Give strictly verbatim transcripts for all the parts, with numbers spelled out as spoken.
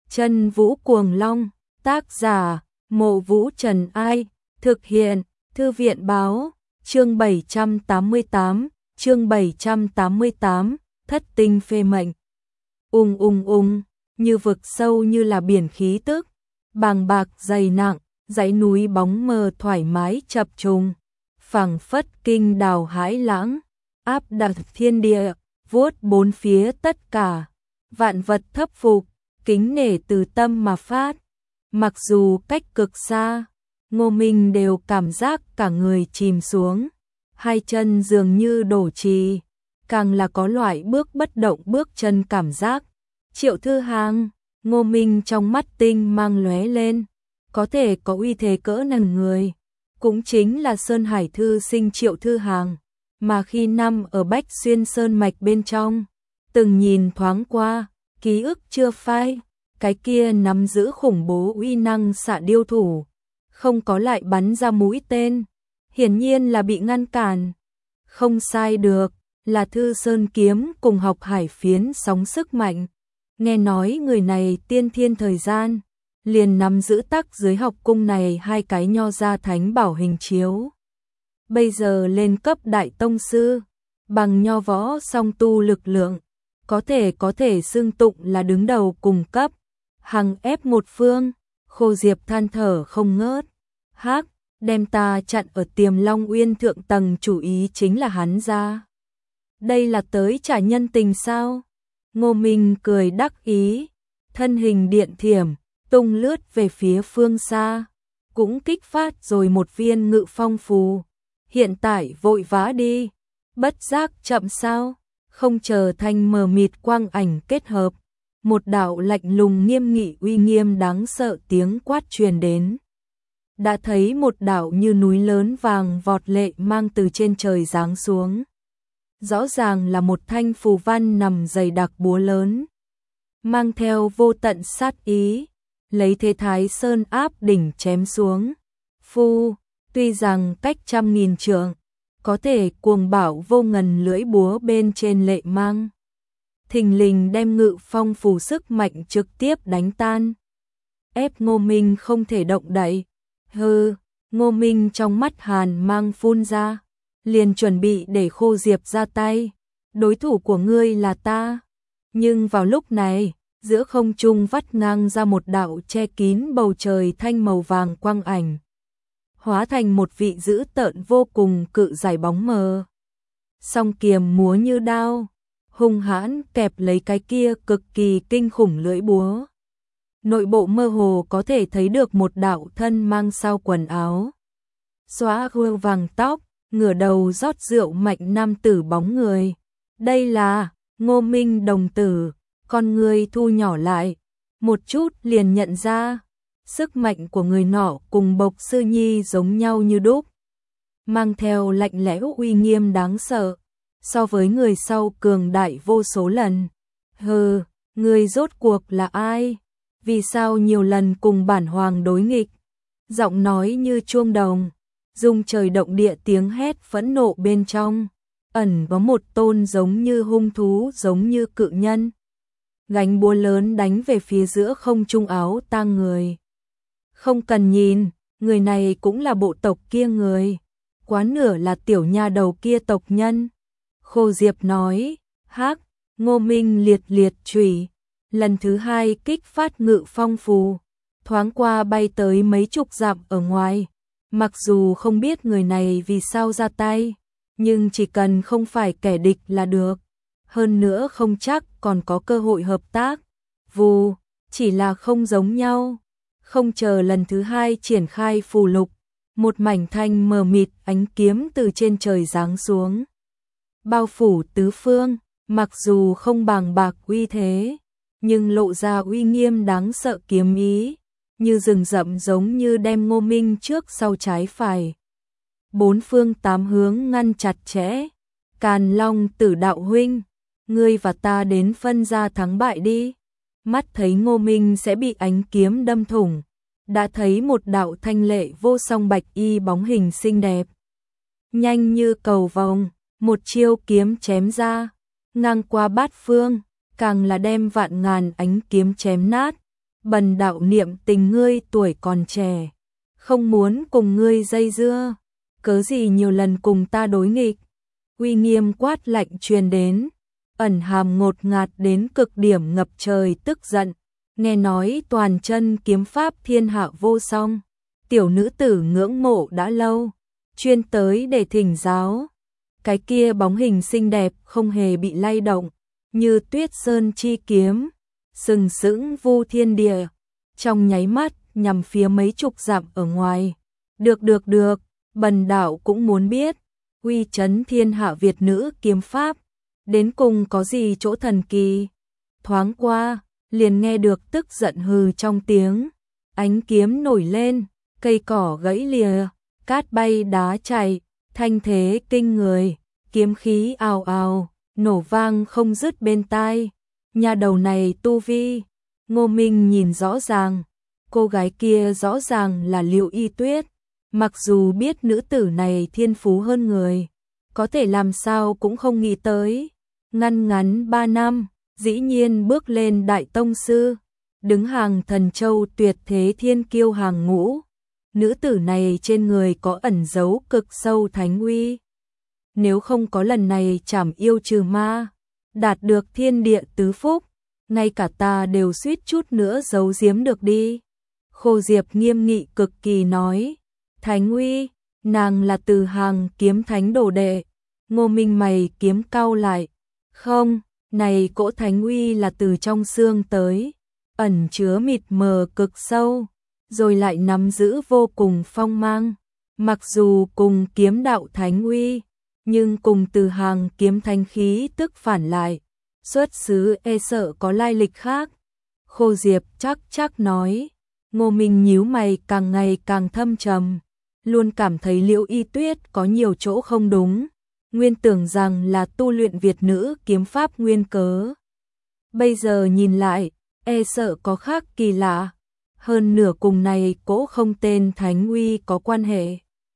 Chân Vũ Cuồng Long, tác giả, Mộ Vũ Trần Ai, thực hiện, Thư viện Báo, chương bảy trăm tám mươi tám, chương bảy trăm tám mươi tám, thất tinh phê mệnh. Ung ung ung, như vực sâu như là biển khí tức, bàng bạc dày nặng, dãy núi bóng mờ thoải mái chập trùng, phảng phất kinh đào hải lãng, áp đặt thiên địa, vuốt bốn phía tất cả, vạn vật thấp phục, kính nể từ tâm mà phát. Mặc dù cách cực xa, Ngô Minh đều cảm giác cả người chìm xuống, hai chân dường như đổ trì, càng là có loại bước bất động bước chân cảm giác. Triệu Thư Hàng, Ngô Minh trong mắt tinh mang lóe lên, có thể có uy thế cỡ nần người, cũng chính là Sơn Hải thư sinh Triệu Thư Hàng, mà khi năm ở Bách Xuyên Sơn mạch bên trong, từng nhìn thoáng qua, ký ức chưa phai, cái kia nắm giữ khủng bố uy năng xạ điêu thủ, không có lại bắn ra mũi tên, hiển nhiên là bị ngăn cản. Không sai được, là Thư Sơn kiếm cùng học hải phiến sóng sức mạnh. Nghe nói người này tiên thiên thời gian, liền nắm giữ tắc dưới học cung này hai cái nho gia thánh bảo hình chiếu. Bây giờ lên cấp đại tông sư, bằng nho võ song tu lực lượng, có thể có thể xưng tụng là đứng đầu cùng cấp, hằng ép một phương. Khô Diệp than thở không ngớt, hắc, đem ta chặn ở Tiềm Long Uyên thượng tầng chủ ý chính là hắn ra. Đây là tới trả nhân tình sao? Ngô Minh cười đắc ý, thân hình điện thiểm, tung lướt về phía phương xa, cũng kích phát rồi một viên ngự phong phù. Hiện tại vội vã đi, bất giác chậm sao, không chờ thanh mờ mịt quang ảnh kết hợp, một đạo lạnh lùng nghiêm nghị uy nghiêm đáng sợ tiếng quát truyền đến. Đã thấy một đạo như núi lớn vàng vọt lệ mang từ trên trời giáng xuống. Rõ ràng là một thanh phù văn nằm dày đặc búa lớn, mang theo vô tận sát ý, lấy thế Thái Sơn áp đỉnh chém xuống. Phu, tuy rằng cách trăm nghìn trượng, có thể cuồng bạo vô ngần lưỡi búa bên trên lệ mang, thình lình đem ngự phong phù sức mạnh trực tiếp đánh tan, ép Ngô Minh không thể động đậy. Hừ, Ngô Minh trong mắt hàn mang phun ra, liền chuẩn bị để Khô Diệp ra tay, đối thủ của ngươi là ta. Nhưng vào lúc này, giữa không trung vắt ngang ra một đạo che kín bầu trời thanh màu vàng quang ảnh, hóa thành một vị dữ tợn vô cùng cự dài bóng mờ. Song kiềm múa như đao, hung hãn kẹp lấy cái kia cực kỳ kinh khủng lưỡi búa. Nội bộ mơ hồ có thể thấy được một đạo thân mang sao quần áo, xóa gương vàng tóc, ngửa đầu rót rượu mạnh nam tử bóng người. Đây là Ngô Minh đồng tử, con người thu nhỏ lại, một chút liền nhận ra, sức mạnh của người nọ cùng Bộc Sư Nhi giống nhau như đúc, mang theo lạnh lẽo uy nghiêm đáng sợ, so với người sau cường đại vô số lần. Hừ, người rốt cuộc là ai? Vì sao nhiều lần cùng bản hoàng đối nghịch? Giọng nói như chuông đồng, rung trời động địa tiếng hét phẫn nộ bên trong, ẩn có một tôn giống như hung thú giống như cự nhân. Gánh búa lớn đánh về phía giữa không trung áo tang người. Không cần nhìn, người này cũng là bộ tộc kia người, quá nửa là tiểu nha đầu kia tộc nhân. Khô Diệp nói, hắc, Ngô Minh liệt liệt chủy, lần thứ hai kích phát ngự phong phù, thoáng qua bay tới mấy chục dặm ở ngoài. Mặc dù không biết người này vì sao ra tay, nhưng chỉ cần không phải kẻ địch là được. Hơn nữa không chắc còn có cơ hội hợp tác. Vù, chỉ là không giống nhau. Không chờ lần thứ hai triển khai phù lục, một mảnh thanh mờ mịt ánh kiếm từ trên trời giáng xuống, bao phủ tứ phương. Mặc dù không bàng bạc uy thế, nhưng lộ ra uy nghiêm đáng sợ kiếm ý, như rừng rậm giống như đem Ngô Minh trước sau trái phải, bốn phương tám hướng ngăn chặt chẽ. Càn Long Tử đạo huynh, ngươi và ta đến phân ra thắng bại đi. Mắt thấy Ngô Minh sẽ bị ánh kiếm đâm thủng, đã thấy một đạo thanh lệ vô song bạch y bóng hình xinh đẹp, nhanh như cầu vồng, một chiêu kiếm chém ra, ngang qua bát phương, càng là đem vạn ngàn ánh kiếm chém nát. Bần đạo niệm tình ngươi tuổi còn trẻ, không muốn cùng ngươi dây dưa, cớ gì nhiều lần cùng ta đối nghịch. Uy nghiêm quát lạnh truyền đến, ẩn hàm ngột ngạt đến cực điểm ngập trời tức giận, nghe nói toàn chân kiếm pháp thiên hạ vô song, tiểu nữ tử ngưỡng mộ đã lâu, chuyên tới để thỉnh giáo. Cái kia bóng hình xinh đẹp không hề bị lay động, như tuyết sơn chi kiếm, sừng sững vu thiên địa, trong nháy mắt nhằm phía mấy chục dặm ở ngoài. Được được được, bần đạo cũng muốn biết, uy chấn thiên hạ Việt nữ kiếm pháp, đến cùng có gì chỗ thần kỳ. Thoáng qua, liền nghe được tức giận hừ trong tiếng, ánh kiếm nổi lên, cây cỏ gãy lìa, cát bay đá chạy, thanh thế kinh người, kiếm khí ào ào, nổ vang không dứt bên tai. Nhà đầu này tu vi, Ngô Minh nhìn rõ ràng, cô gái kia rõ ràng là Liệu Y Tuyết, mặc dù biết nữ tử này thiên phú hơn người, có thể làm sao cũng không nghĩ tới, ngăn ngắn ba năm, dĩ nhiên bước lên đại tông sư, đứng hàng thần châu tuyệt thế thiên kiêu hàng ngũ. Nữ tử này trên người có ẩn dấu cực sâu thánh uy. Nếu không có lần này trảm yêu trừ ma, đạt được thiên địa tứ phúc, ngay cả ta đều suýt chút nữa giấu giếm được đi. Khô Diệp nghiêm nghị cực kỳ nói, thánh uy, nàng là từ hàng kiếm thánh đồ đệ. Ngô Minh mày kiếm cau lại, không, này cỗ thánh uy là từ trong xương tới, ẩn chứa mịt mờ cực sâu, rồi lại nắm giữ vô cùng phong mang. Mặc dù cùng kiếm đạo thánh uy, nhưng cùng từ hàng kiếm thánh khí tức phản lại, xuất xứ e sợ có lai lịch khác. Khô Diệp chắc chắc nói. Ngô Minh nhíu mày càng ngày càng thâm trầm, luôn cảm thấy Liễu Y Tuyết có nhiều chỗ không đúng, nguyên tưởng rằng là tu luyện Việt nữ kiếm pháp nguyên cớ. Bây giờ nhìn lại, e sợ có khác kỳ lạ, hơn nửa cùng này cỗ không tên thánh uy có quan hệ.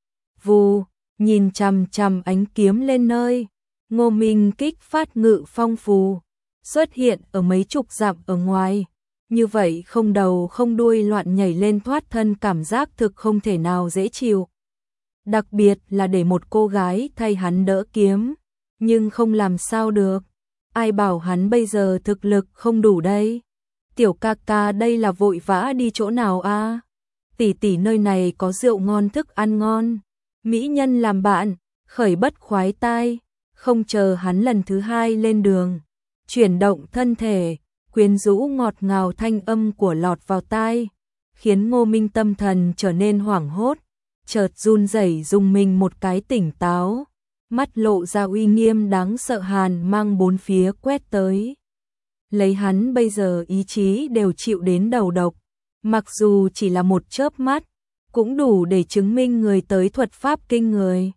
Vù, nhìn chằm chằm ánh kiếm lên nơi, Ngô Minh kích phát ngự phong phù, xuất hiện ở mấy chục dặm ở ngoài. Như vậy không đầu không đuôi loạn nhảy lên thoát thân cảm giác thực không thể nào dễ chịu. Đặc biệt là để một cô gái thay hắn đỡ kiếm, nhưng không làm sao được. Ai bảo hắn bây giờ thực lực không đủ đây? Tiểu ca ca đây là vội vã đi chỗ nào a? À? Tỷ tỷ nơi này có rượu ngon thức ăn ngon, mỹ nhân làm bạn, khởi bất khoái tai, không chờ hắn lần thứ hai lên đường, chuyển động thân thể. Quyến rũ ngọt ngào thanh âm của lọt vào tai, khiến Ngô Minh tâm thần trở nên hoảng hốt, chợt run rẩy dùng mình một cái tỉnh táo, mắt lộ ra uy nghiêm đáng sợ hàn mang bốn phía quét tới. Lấy hắn bây giờ ý chí đều chịu đến đầu độc, mặc dù chỉ là một chớp mắt, cũng đủ để chứng minh người tới thuật pháp kinh người.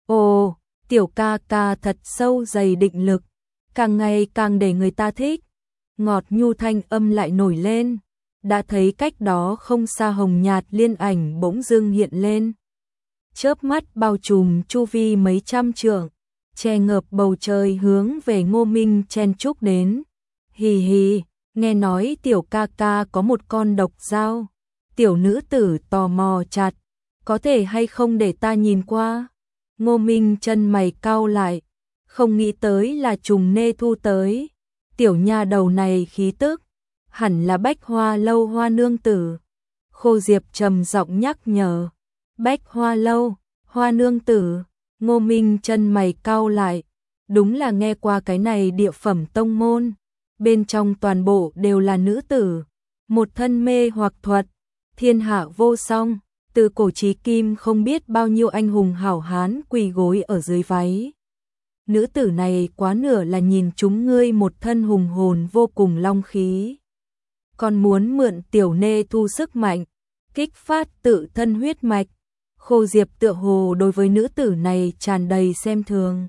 Ồ, tiểu ca ca thật sâu dày định lực, càng ngày càng để người ta thích. Ngọt nhu thanh âm lại nổi lên, đã thấy cách đó không xa hồng nhạt liên ảnh bỗng dưng hiện lên. Chớp mắt bao trùm chu vi mấy trăm trượng, che ngợp bầu trời hướng về Ngô Minh chen chúc đến. Hì hì, nghe nói tiểu ca ca có một con độc dao. Tiểu nữ tử tò mò chặt, có thể hay không để ta nhìn qua? Ngô Minh chân mày cau lại, không nghĩ tới là trùng nê thu tới. Tiểu nha đầu này khí tức, hẳn là Bách Hoa Lâu Hoa nương tử. Khô Diệp trầm giọng nhắc nhở. Bách Hoa Lâu, Hoa nương tử. Ngô Minh chân mày cau lại, đúng là nghe qua cái này địa phẩm tông môn, bên trong toàn bộ đều là nữ tử, một thân mê hoặc thuật, thiên hạ vô song, từ cổ chí kim không biết bao nhiêu anh hùng hảo hán quỳ gối ở dưới váy. Nữ tử này quá nửa là nhìn chúng ngươi một thân hùng hồn vô cùng long khí, còn muốn mượn tiểu nê thu sức mạnh, kích phát tự thân huyết mạch. Khô Diệp tựa hồ đối với nữ tử này tràn đầy xem thường,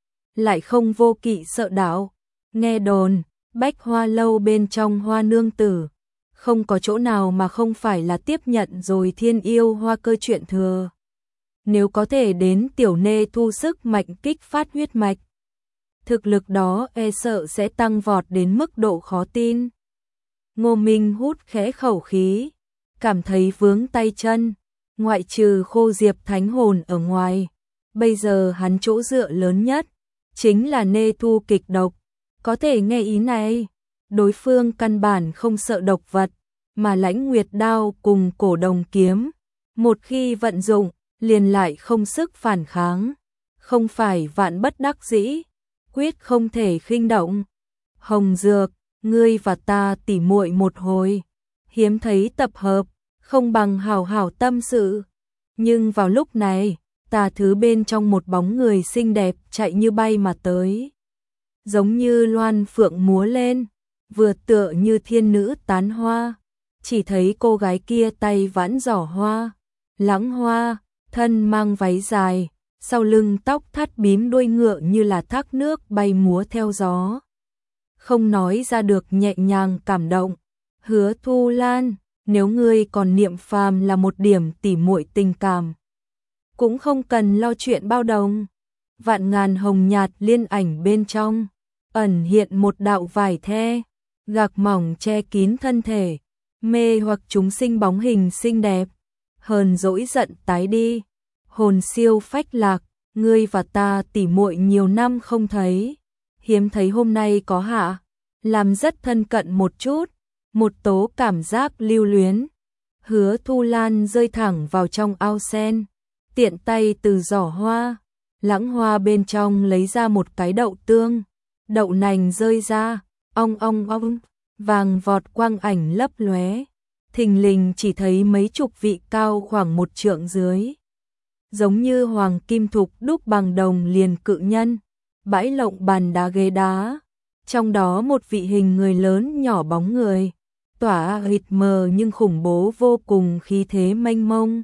lại không vô kỵ sợ đạo. Nghe đồn, Bách Hoa Lâu bên trong Hoa nương tử, không có chỗ nào mà không phải là tiếp nhận rồi thiên yêu hoa cơ chuyện thừa. Nếu có thể đến tiểu nê thu sức mạnh kích phát huyết mạch, thực lực đó e sợ sẽ tăng vọt đến mức độ khó tin. Ngô Minh hút khẽ khẩu khí, cảm thấy vướng tay chân, ngoại trừ Khô Diệp thánh hồn ở ngoài, bây giờ hắn chỗ dựa lớn nhất chính là Nê Thu kịch độc, có thể nghe ý này, đối phương căn bản không sợ độc vật, mà Lãnh Nguyệt đao cùng Cổ Đồng kiếm, một khi vận dụng, liền lại không sức phản kháng, không phải vạn bất đắc dĩ, quyết không thể khinh động. Hồng Dược, ngươi và ta tỉ muội một hồi, hiếm thấy tập hợp, không bằng hảo hảo tâm sự. Nhưng vào lúc này, tà thứ bên trong một bóng người xinh đẹp chạy như bay mà tới. Giống như loan phượng múa lên, vừa tựa như thiên nữ tán hoa, chỉ thấy cô gái kia tay vãn giỏ hoa, lãng hoa, thân mang váy dài, sau lưng tóc thắt bím đuôi ngựa như là thác nước bay múa theo gió. Không nói ra được nhẹ nhàng cảm động. Hứa Thu Lan, nếu ngươi còn niệm phàm là một điểm tỉ muội tình cảm, cũng không cần lo chuyện bao đồng. Vạn ngàn hồng nhạt liên ảnh bên trong, ẩn hiện một đạo vải the, gạc mỏng che kín thân thể, mê hoặc chúng sinh bóng hình xinh đẹp. Hờn dỗi giận tái đi, hồn siêu phách lạc, ngươi và ta tỉ muội nhiều năm không thấy, hiếm thấy hôm nay có hạ, làm rất thân cận một chút, một tố cảm giác lưu luyến. Hứa Thu Lan rơi thẳng vào trong ao sen, tiện tay từ giỏ hoa, lãng hoa bên trong lấy ra một cái đậu tương, đậu nành rơi ra, ong ong ong, vàng vọt quang ảnh lấp lóe. Thình lình chỉ thấy mấy chục vị cao khoảng một trượng dưới, giống như hoàng kim thục đúc bằng đồng liền cự nhân, bãi lộng bàn đá ghế đá, trong đó một vị hình người lớn nhỏ bóng người, tỏa hịt mờ nhưng khủng bố vô cùng khí thế mênh mông.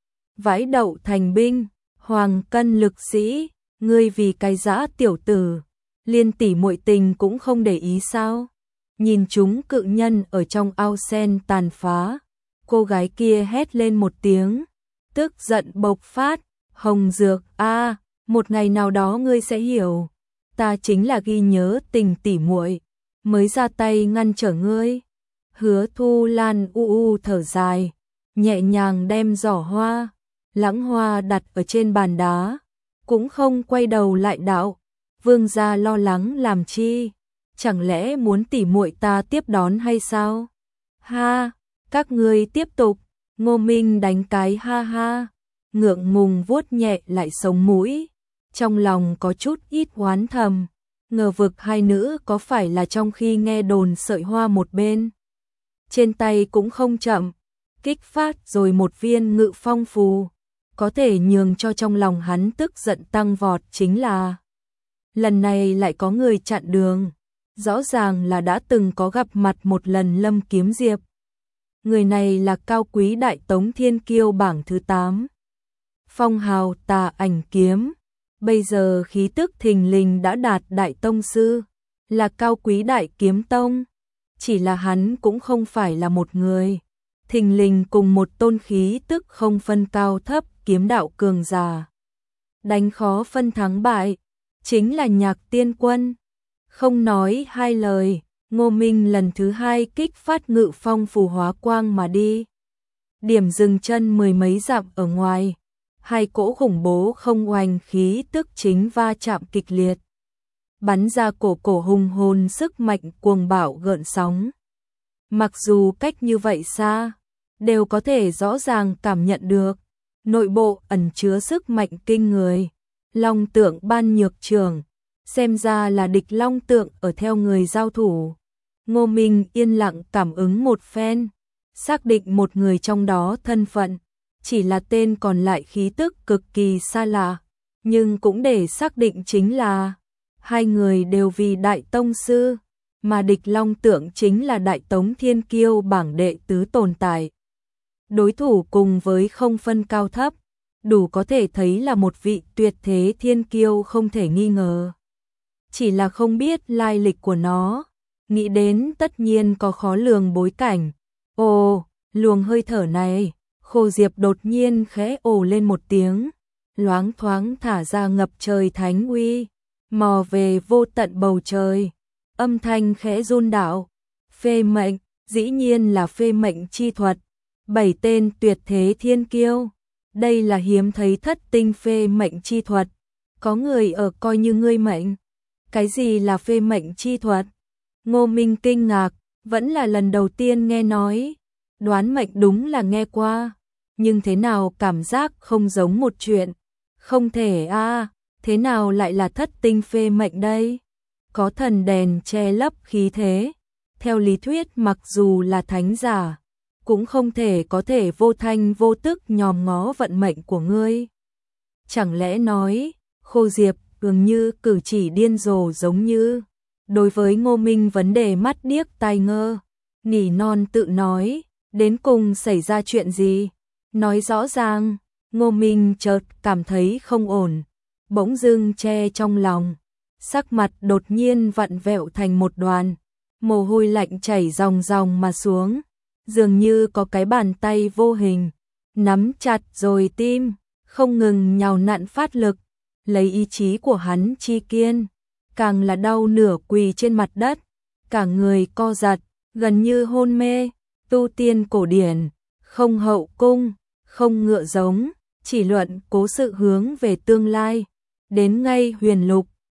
Vãi đậu thành binh, hoàng cân lực sĩ, ngươi vì cái dã tiểu tử, liên tỷ muội tình cũng không để ý sao? Nhìn chúng cự nhân ở trong ao sen tàn phá, cô gái kia hét lên một tiếng, tức giận bộc phát, Hồng Dược a, một ngày nào đó ngươi sẽ hiểu, ta chính là ghi nhớ tình tỉ muội, mới ra tay ngăn trở ngươi. Hứa Thu Lan u u thở dài, nhẹ nhàng đem giỏ hoa, lãng hoa đặt ở trên bàn đá, cũng không quay đầu lại đạo, vương gia lo lắng làm chi? Chẳng lẽ muốn tỉ muội ta tiếp đón hay sao? Ha, các ngươi tiếp tục. Ngô Minh đánh cái ha ha, ngượng ngùng vuốt nhẹ lại sống mũi, trong lòng có chút ít oán thầm, ngờ vực hai nữ có phải là trong khi nghe đồn sợi hoa một bên, trên tay cũng không chậm, kích phát rồi một viên ngự phong phù, có thể nhường cho trong lòng hắn tức giận tăng vọt chính là lần này lại có người chặn đường. Rõ ràng là đã từng có gặp mặt một lần Lâm Kiếm Diệp. Người này là cao quý đại tống thiên kiêu bảng thứ tám. Phong hào tà ảnh kiếm. Bây giờ khí tức thình lình đã đạt đại tông sư. Là cao quý đại kiếm tông. Chỉ là hắn cũng không phải là một người. Thình lình cùng một tôn khí tức không phân cao thấp kiếm đạo cường giả. Đánh khó phân thắng bại. Chính là Nhạc Tiên Quân. Không nói hai lời, Ngô Minh lần thứ hai kích phát ngự phong phù hóa quang mà đi. Điểm dừng chân mười mấy dặm ở ngoài, hai cỗ khủng bố không oanh khí tức chính va chạm kịch liệt. Bắn ra cổ cổ hùng hồn sức mạnh cuồng bạo gợn sóng. Mặc dù cách như vậy xa, đều có thể rõ ràng cảm nhận được, nội bộ ẩn chứa sức mạnh kinh người. Long tượng ban nhược trường. Xem ra là địch long tượng ở theo người giao thủ. Ngô Minh yên lặng cảm ứng một phen, xác định một người trong đó thân phận, chỉ là tên còn lại khí tức cực kỳ xa lạ, nhưng cũng để xác định chính là hai người đều vì đại tông sư, mà địch long tượng chính là đại tống thiên kiêu bảng đệ tứ tồn tại. Đối thủ cùng với không phân cao thấp, đủ có thể thấy là một vị tuyệt thế thiên kiêu không thể nghi ngờ. Chỉ là không biết lai lịch của nó, nghĩ đến tất nhiên có khó lường bối cảnh. Ồ, luồng hơi thở này, Khô Diệp đột nhiên khẽ ồ lên một tiếng, loáng thoáng thả ra ngập trời thánh uy, mò về vô tận bầu trời, âm thanh khẽ run đạo, phê mệnh, dĩ nhiên là phê mệnh chi thuật, bảy tên tuyệt thế thiên kiêu. Đây là hiếm thấy thất tinh phê mệnh chi thuật, có người ở coi như ngươi mệnh. Cái gì là phê mệnh chi thuật? Ngô Minh kinh ngạc, vẫn là lần đầu tiên nghe nói. Đoán mệnh đúng là nghe qua, nhưng thế nào cảm giác không giống một chuyện. Không thể a, à, thế nào lại là thất tinh phê mệnh đây? Có thần đèn che lấp khí thế. Theo lý thuyết mặc dù là thánh giả, cũng không thể có thể vô thanh vô tức nhòm ngó vận mệnh của ngươi. Chẳng lẽ nói, Khô Diệp dường như cử chỉ điên rồ giống như. Đối với Ngô Minh vấn đề mắt điếc tai ngơ, nỉ non tự nói, đến cùng xảy ra chuyện gì? Nói rõ ràng. Ngô Minh chợt cảm thấy không ổn, bỗng dưng che trong lòng, sắc mặt đột nhiên vặn vẹo thành một đoàn, mồ hôi lạnh chảy ròng ròng mà xuống, dường như có cái bàn tay vô hình nắm chặt rồi tim, không ngừng nhào nặn phát lực, lấy ý chí của hắn chi kiên, càng là đau nửa quỳ trên mặt đất, cả người co giật, gần như hôn mê. Tu tiên cổ điển, không hậu cung, không ngựa giống, chỉ luận cố sự hướng về tương lai, đến ngay huyền lục,